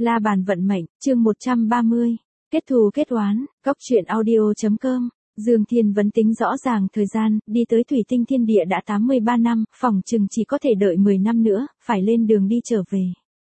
La bàn vận mệnh, chương 130. Kết thù kết oán, góc truyện audio.com. Dương Thiên Vấn tính rõ ràng thời gian, đi tới Thủy Tinh Thiên Địa đã 83 năm, phỏng chừng chỉ có thể đợi 10 năm nữa, phải lên đường đi trở về.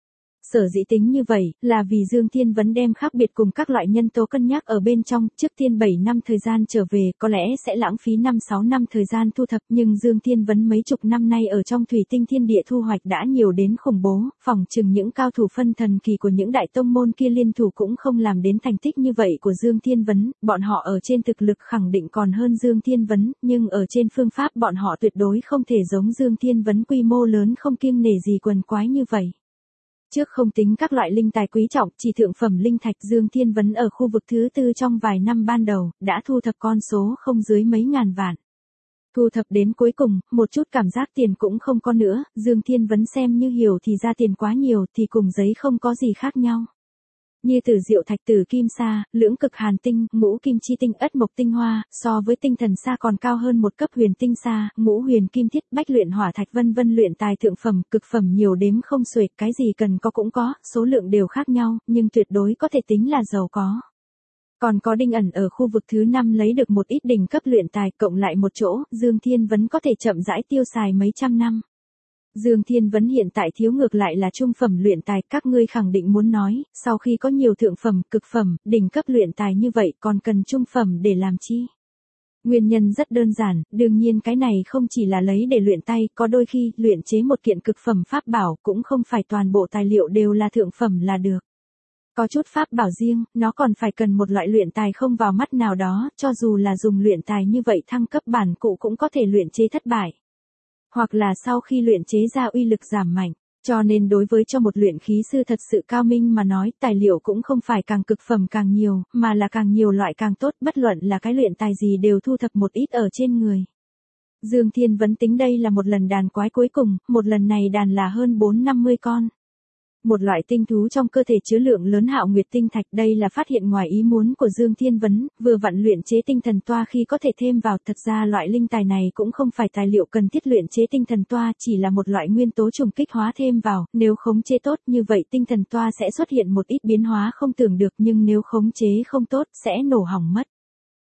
Sở dĩ tính như vậy, là vì Dương Thiên Vấn đem khác biệt cùng các loại nhân tố cân nhắc ở bên trong, trước tiên 7 năm thời gian trở về, có lẽ sẽ lãng phí 5-6 năm thời gian thu thập, nhưng Dương Thiên Vấn mấy chục năm nay ở trong Thủy Tinh Thiên Địa thu hoạch đã nhiều đến khủng bố, phỏng chừng những cao thủ phân thần kỳ của những đại tông môn kia liên thủ cũng không làm đến thành tích như vậy của Dương Thiên Vấn, bọn họ ở trên thực lực khẳng định còn hơn Dương Thiên Vấn, nhưng ở trên phương pháp bọn họ tuyệt đối không thể giống Dương Thiên Vấn quy mô lớn không kiêng nể gì quần quái như vậy. Trước không tính các loại linh tài quý trọng, chỉ thượng phẩm linh thạch Dương Thiên Vấn ở khu vực thứ tư trong vài năm ban đầu, đã thu thập con số không dưới mấy ngàn vạn. Thu thập đến cuối cùng, một chút cảm giác tiền cũng không có nữa, Dương Thiên Vấn xem như hiểu thì ra tiền quá nhiều thì cùng giấy không có gì khác nhau. Như tử diệu thạch tử kim sa, lưỡng cực hàn tinh, ngũ kim chi tinh ất mộc tinh hoa, so với tinh thần sa còn cao hơn một cấp huyền tinh sa, ngũ huyền kim thiết bách luyện hỏa thạch vân vân luyện tài thượng phẩm, cực phẩm nhiều đếm không xuể, cái gì cần có cũng có, số lượng đều khác nhau, nhưng tuyệt đối có thể tính là giàu có. Còn có Đinh ẩn ở khu vực thứ 5 lấy được một ít đỉnh cấp luyện tài cộng lại một chỗ, Dương Thiên Vấn có thể chậm rãi tiêu xài mấy trăm năm. Dương Thiên Vấn hiện tại thiếu ngược lại là trung phẩm luyện tài, các ngươi khẳng định muốn nói, sau khi có nhiều thượng phẩm, cực phẩm, đỉnh cấp luyện tài như vậy còn cần trung phẩm để làm chi? Nguyên nhân rất đơn giản, đương nhiên cái này không chỉ là lấy để luyện tay, có đôi khi luyện chế một kiện cực phẩm pháp bảo cũng không phải toàn bộ tài liệu đều là thượng phẩm là được. Có chút pháp bảo riêng, nó còn phải cần một loại luyện tài không vào mắt nào đó, cho dù là dùng luyện tài như vậy thăng cấp bản cụ cũng có thể luyện chế thất bại. Hoặc là sau khi luyện chế ra uy lực giảm mạnh, cho nên đối với cho một luyện khí sư thật sự cao minh mà nói, tài liệu cũng không phải càng cực phẩm càng nhiều, mà là càng nhiều loại càng tốt, bất luận là cái luyện tài gì đều thu thập một ít ở trên người. Dương Thiên Vấn tính đây là một lần đàn quái cuối cùng, một lần này đàn là hơn 450 con. Một loại tinh thú trong cơ thể chứa lượng lớn hạo nguyệt tinh thạch, đây là phát hiện ngoài ý muốn của Dương Thiên Vấn, vừa vặn luyện chế tinh thần toa khi có thể thêm vào, thật ra loại linh tài này cũng không phải tài liệu cần thiết luyện chế tinh thần toa, chỉ là một loại nguyên tố trùng kích hóa thêm vào, nếu khống chế tốt như vậy tinh thần toa sẽ xuất hiện một ít biến hóa không tưởng được, nhưng nếu khống chế không tốt sẽ nổ hỏng mất.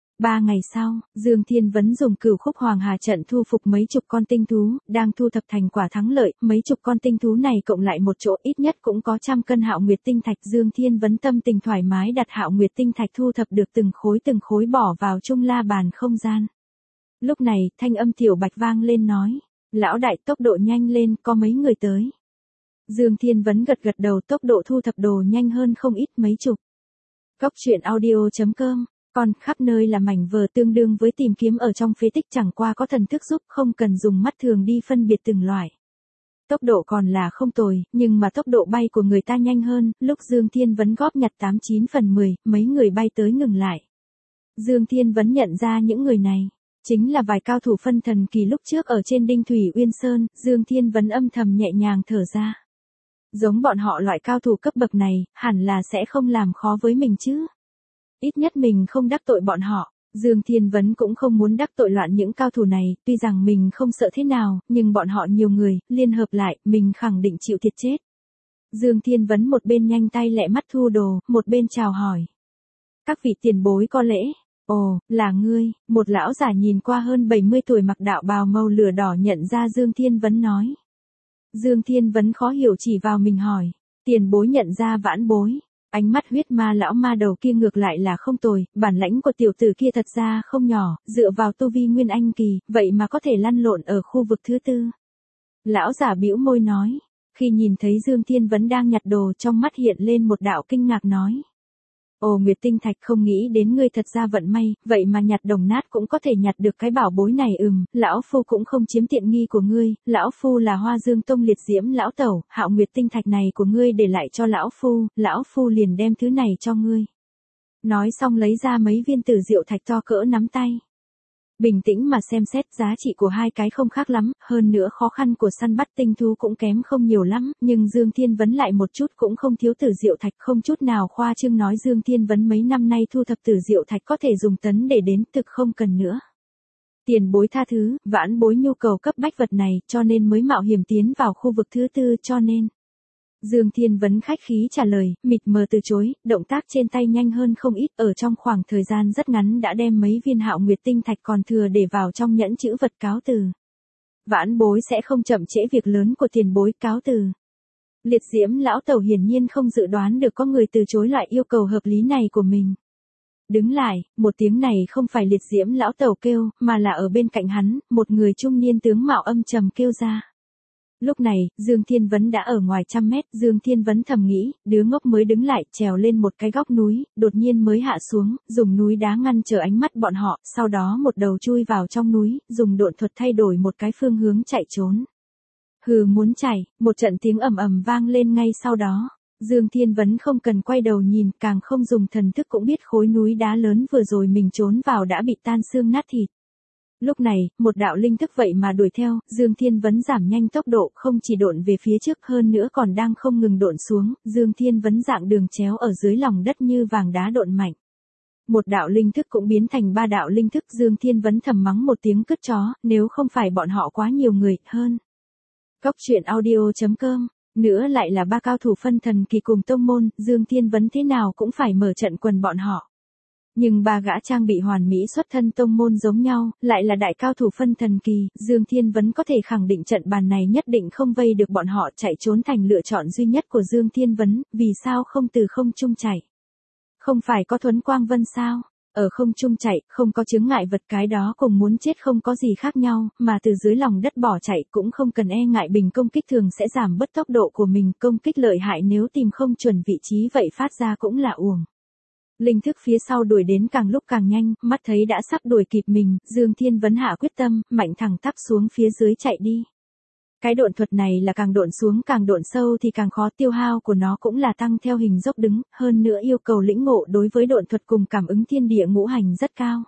3 ngày sau, Dương Thiên Vấn dùng Cửu Khúc Hoàng Hà trận thu phục mấy chục con tinh thú, đang thu thập thành quả thắng lợi, mấy chục con tinh thú này cộng lại một chỗ ít nhất cũng có 100 cân hạo nguyệt tinh thạch. Dương Thiên Vấn tâm tình thoải mái đặt hạo nguyệt tinh thạch thu thập được từng khối bỏ vào trung la bàn không gian. Lúc này, thanh âm Tiểu Bạch vang lên nói, lão đại tốc độ nhanh lên, có mấy người tới. Dương Thiên Vấn gật gật đầu, tốc độ thu thập đồ nhanh hơn không ít mấy chục. Góc truyện audio.com. Còn khắp nơi là mảnh vỡ tương đương với tìm kiếm ở trong phế tích, chẳng qua có thần thức giúp, không cần dùng mắt thường đi phân biệt từng loại. Tốc độ còn là không tồi, nhưng mà tốc độ bay của người ta nhanh hơn, lúc Dương Thiên Vấn góp nhặt 89 phần 10, mấy người bay tới ngừng lại. Dương Thiên Vấn nhận ra những người này, chính là vài cao thủ phân thần kỳ lúc trước ở trên Đinh Thủy Uyên Sơn, Dương Thiên Vấn âm thầm nhẹ nhàng thở ra. Giống bọn họ loại cao thủ cấp bậc này, hẳn là sẽ không làm khó với mình chứ. Ít nhất mình không đắc tội bọn họ, Dương Thiên Vấn cũng không muốn đắc tội loạn những cao thủ này, tuy rằng mình không sợ thế nào, nhưng bọn họ nhiều người, liên hợp lại, mình khẳng định chịu thiệt chết. Dương Thiên Vấn một bên nhanh tay lẹ mắt thu đồ, một bên chào hỏi. Các vị tiền bối có lễ. Ồ, là ngươi, một lão già nhìn qua hơn 70 tuổi mặc đạo bào màu lửa đỏ nhận ra Dương Thiên Vấn nói. Dương Thiên Vấn khó hiểu chỉ vào mình hỏi, tiền bối nhận ra vãn bối. Ánh mắt huyết ma lão ma đầu kia ngược lại là không tồi, bản lãnh của tiểu tử kia thật ra không nhỏ, dựa vào tu vi nguyên anh kỳ, vậy mà có thể lăn lộn ở khu vực thứ tư. Lão giả bĩu môi nói, khi nhìn thấy Dương Thiên Vấn đang nhặt đồ trong mắt hiện lên một đạo kinh ngạc nói. Ồ Nguyệt Tinh Thạch, không nghĩ đến ngươi thật ra vận may, vậy mà nhặt đồng nát cũng có thể nhặt được cái bảo bối này. Lão phu cũng không chiếm tiện nghi của ngươi, lão phu là Hoa Dương Tông Liệt Diễm lão tẩu, hạo Nguyệt Tinh Thạch này của ngươi để lại cho lão phu liền đem thứ này cho ngươi. Nói xong lấy ra mấy viên tử diệu thạch to cỡ nắm tay. Bình tĩnh mà xem xét giá trị của hai cái không khác lắm, hơn nữa khó khăn của săn bắt tinh thú cũng kém không nhiều lắm, nhưng Dương Thiên Vấn lại một chút cũng không thiếu tử diệu thạch, không chút nào khoa trương nói Dương Thiên Vấn mấy năm nay thu thập tử diệu thạch có thể dùng tấn để đến, thực không cần nữa. Tiền bối tha thứ, vãn bối nhu cầu cấp bách vật này, cho nên mới mạo hiểm tiến vào khu vực thứ tư, cho nên. Dương Thiên Vấn khách khí trả lời, mịt mờ từ chối, động tác trên tay nhanh hơn không ít, ở trong khoảng thời gian rất ngắn đã đem mấy viên Hạo Nguyệt tinh thạch còn thừa để vào trong nhẫn chữ vật cáo từ. Vãn bối sẽ không chậm trễ việc lớn của tiền bối, cáo từ. Liệt Diễm lão tẩu hiển nhiên không dự đoán được có người từ chối loại yêu cầu hợp lý này của mình. Đứng lại, một tiếng này không phải Liệt Diễm lão tẩu kêu, mà là ở bên cạnh hắn, một người trung niên tướng mạo âm trầm kêu ra. Lúc này, Dương Thiên Vấn đã ở ngoài 100 mét, Dương Thiên Vấn thầm nghĩ, đứa ngốc mới đứng lại, trèo lên một cái góc núi, đột nhiên mới hạ xuống, dùng núi đá ngăn trở ánh mắt bọn họ, sau đó một đầu chui vào trong núi, dùng độn thuật thay đổi một cái phương hướng chạy trốn. Hừ, muốn chạy, một trận tiếng ầm ầm vang lên ngay sau đó. Dương Thiên Vấn không cần quay đầu nhìn, càng không dùng thần thức cũng biết khối núi đá lớn vừa rồi mình trốn vào đã bị tan xương nát thịt. Lúc này, một đạo linh thức vậy mà đuổi theo, Dương Thiên Vấn giảm nhanh tốc độ, không chỉ độn về phía trước hơn nữa còn đang không ngừng độn xuống, Dương Thiên Vấn dạng đường chéo ở dưới lòng đất như vàng đá độn mạnh. Một đạo linh thức cũng biến thành 3 đạo linh thức, Dương Thiên Vấn thầm mắng một tiếng cứt chó, nếu không phải bọn họ quá nhiều người, hơn. Góc truyện audio.com, nữa lại là 3 cao thủ phân thần kỳ cùng tông môn, Dương Thiên Vấn thế nào cũng phải mở trận quần bọn họ. Nhưng 3 gã trang bị hoàn mỹ xuất thân tông môn giống nhau, lại là đại cao thủ phân thần kỳ, Dương Thiên Vấn có thể khẳng định trận bàn này nhất định không vây được bọn họ, chạy trốn thành lựa chọn duy nhất của Dương Thiên Vấn, vì sao không từ không trung chạy? Không phải có Thuấn Quang Vân sao? Ở không trung chạy, không có chướng ngại vật, cái đó cùng muốn chết không có gì khác nhau, mà từ dưới lòng đất bỏ chạy cũng không cần e ngại bình công kích thường sẽ giảm bớt tốc độ của mình, công kích lợi hại nếu tìm không chuẩn vị trí vậy phát ra cũng là uổng. Linh thức phía sau đuổi đến càng lúc càng nhanh, mắt thấy đã sắp đuổi kịp mình, Dương Thiên Vấn hạ quyết tâm, mạnh thẳng tắp xuống phía dưới chạy đi. Cái độn thuật này là càng độn xuống càng độn sâu thì càng khó, tiêu hao của nó cũng là tăng theo hình dốc đứng, hơn nữa yêu cầu lĩnh ngộ đối với độn thuật cùng cảm ứng thiên địa ngũ hành rất cao.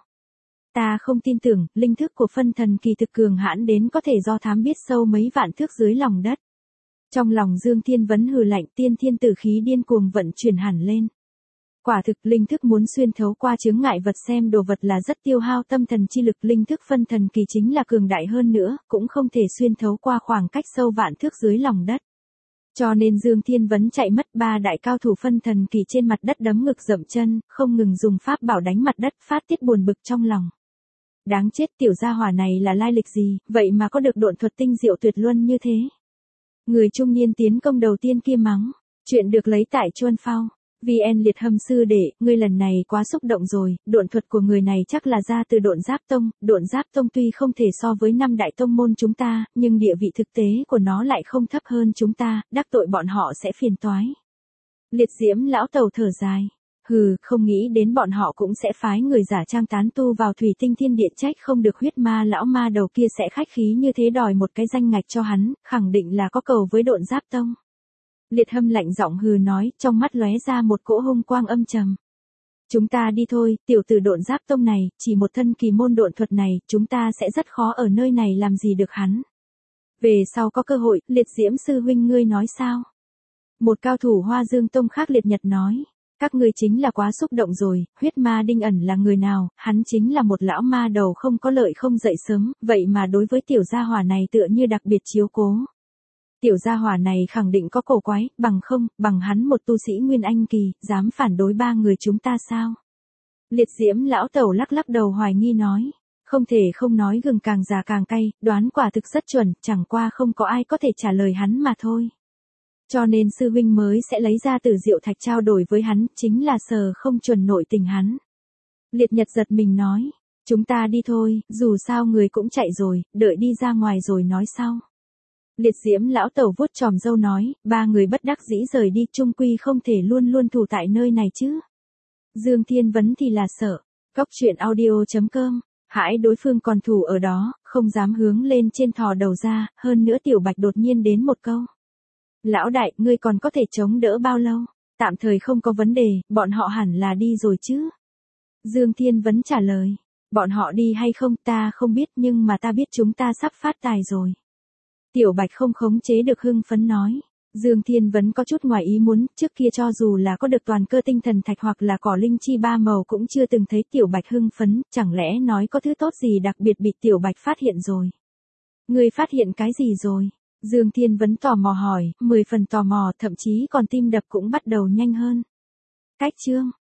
Ta không tin tưởng, linh thức của phân thần kỳ thực cường hãn đến có thể do thám biết sâu mấy vạn thước dưới lòng đất. Trong lòng Dương Thiên Vấn hừ lạnh, tiên thiên tử khí điên cuồng vận chuyển hẳn lên. Quả thực linh thức muốn xuyên thấu qua chướng ngại vật xem đồ vật là rất tiêu hao tâm thần chi lực, linh thức phân thần kỳ chính là cường đại hơn nữa, cũng không thể xuyên thấu qua khoảng cách sâu vạn thước dưới lòng đất. Cho nên Dương Thiên Vấn chạy mất, 3 đại cao thủ phân thần kỳ trên mặt đất đấm ngực dậm chân, không ngừng dùng pháp bảo đánh mặt đất, phát tiết buồn bực trong lòng. Đáng chết, tiểu gia hỏa này là lai lịch gì, vậy mà có được độn thuật tinh diệu tuyệt luân như thế. Người trung niên tiến công đầu tiên kia mắng, chuyện được lấy tại Chuân Phao. VN Liệt Hâm sư đệ, ngươi lần này quá xúc động rồi, độn thuật của người này chắc là ra từ Độn Giáp Tông, Độn Giáp Tông tuy không thể so với 5 đại tông môn chúng ta, nhưng địa vị thực tế của nó lại không thấp hơn chúng ta, đắc tội bọn họ sẽ phiền toái. Liệt Diễm lão tẩu thở dài, hừ, không nghĩ đến bọn họ cũng sẽ phái người giả trang tán tu vào Thủy Tinh Thiên Địa, trách không được huyết ma lão ma đầu kia sẽ khách khí như thế đòi một cái danh ngạch cho hắn, khẳng định là có cầu với Độn Giáp Tông. Liệt Hâm lạnh giọng hừ nói, trong mắt lóe ra một cỗ hung quang âm trầm. Chúng ta đi thôi, tiểu tử Độn Giáp Tông này, chỉ một thân kỳ môn độn thuật này, chúng ta sẽ rất khó ở nơi này làm gì được hắn. Về sau có cơ hội, Liệt Diễm sư huynh ngươi nói sao? Một cao thủ Hoa Dương Tông khác Liệt Nhật nói, các ngươi chính là quá xúc động rồi, huyết ma Đinh Ẩn là người nào, hắn chính là một lão ma đầu không có lợi không dậy sớm, vậy mà đối với tiểu gia hỏa này tựa như đặc biệt chiếu cố. Tiểu gia hỏa này khẳng định có cổ quái, bằng không, bằng hắn một tu sĩ Nguyên Anh kỳ, dám phản đối 3 người chúng ta sao? Liệt Diễm lão tẩu lắc lắc đầu hoài nghi nói, không thể không nói gừng càng già càng cay, đoán quả thực rất chuẩn, chẳng qua không có ai có thể trả lời hắn mà thôi. Cho nên sư huynh mới sẽ lấy ra Tử Diệu Thạch trao đổi với hắn, chính là sờ không chuẩn nội tình hắn. Liệt Nhật giật mình nói, chúng ta đi thôi, dù sao người cũng chạy rồi, đợi đi ra ngoài rồi nói sau. Liệt Diễm lão tẩu vuốt chòm râu nói, 3 người bất đắc dĩ rời đi, chung quy không thể luôn luôn thủ tại nơi này chứ. Dương Thiên Vấn thì là sợ. Góc truyện audio.com, hãi đối phương còn thủ ở đó, không dám hướng lên trên thò đầu ra, hơn nữa Tiểu Bạch đột nhiên đến một câu. Lão đại, ngươi còn có thể chống đỡ bao lâu? Tạm thời không có vấn đề, bọn họ hẳn là đi rồi chứ. Dương Thiên Vấn trả lời, bọn họ đi hay không ta không biết, nhưng mà ta biết chúng ta sắp phát tài rồi. Tiểu Bạch không khống chế được hưng phấn nói. Dương Thiên Vấn có chút ngoài ý muốn, trước kia cho dù là có được toàn cơ tinh thần thạch hoặc là cỏ linh chi 3 màu cũng chưa từng thấy Tiểu Bạch hưng phấn, chẳng lẽ nói có thứ tốt gì đặc biệt bị Tiểu Bạch phát hiện rồi. Ngươi phát hiện cái gì rồi? Dương Thiên Vấn tò mò hỏi, 10 phần tò mò, thậm chí còn tim đập cũng bắt đầu nhanh hơn. Cách chương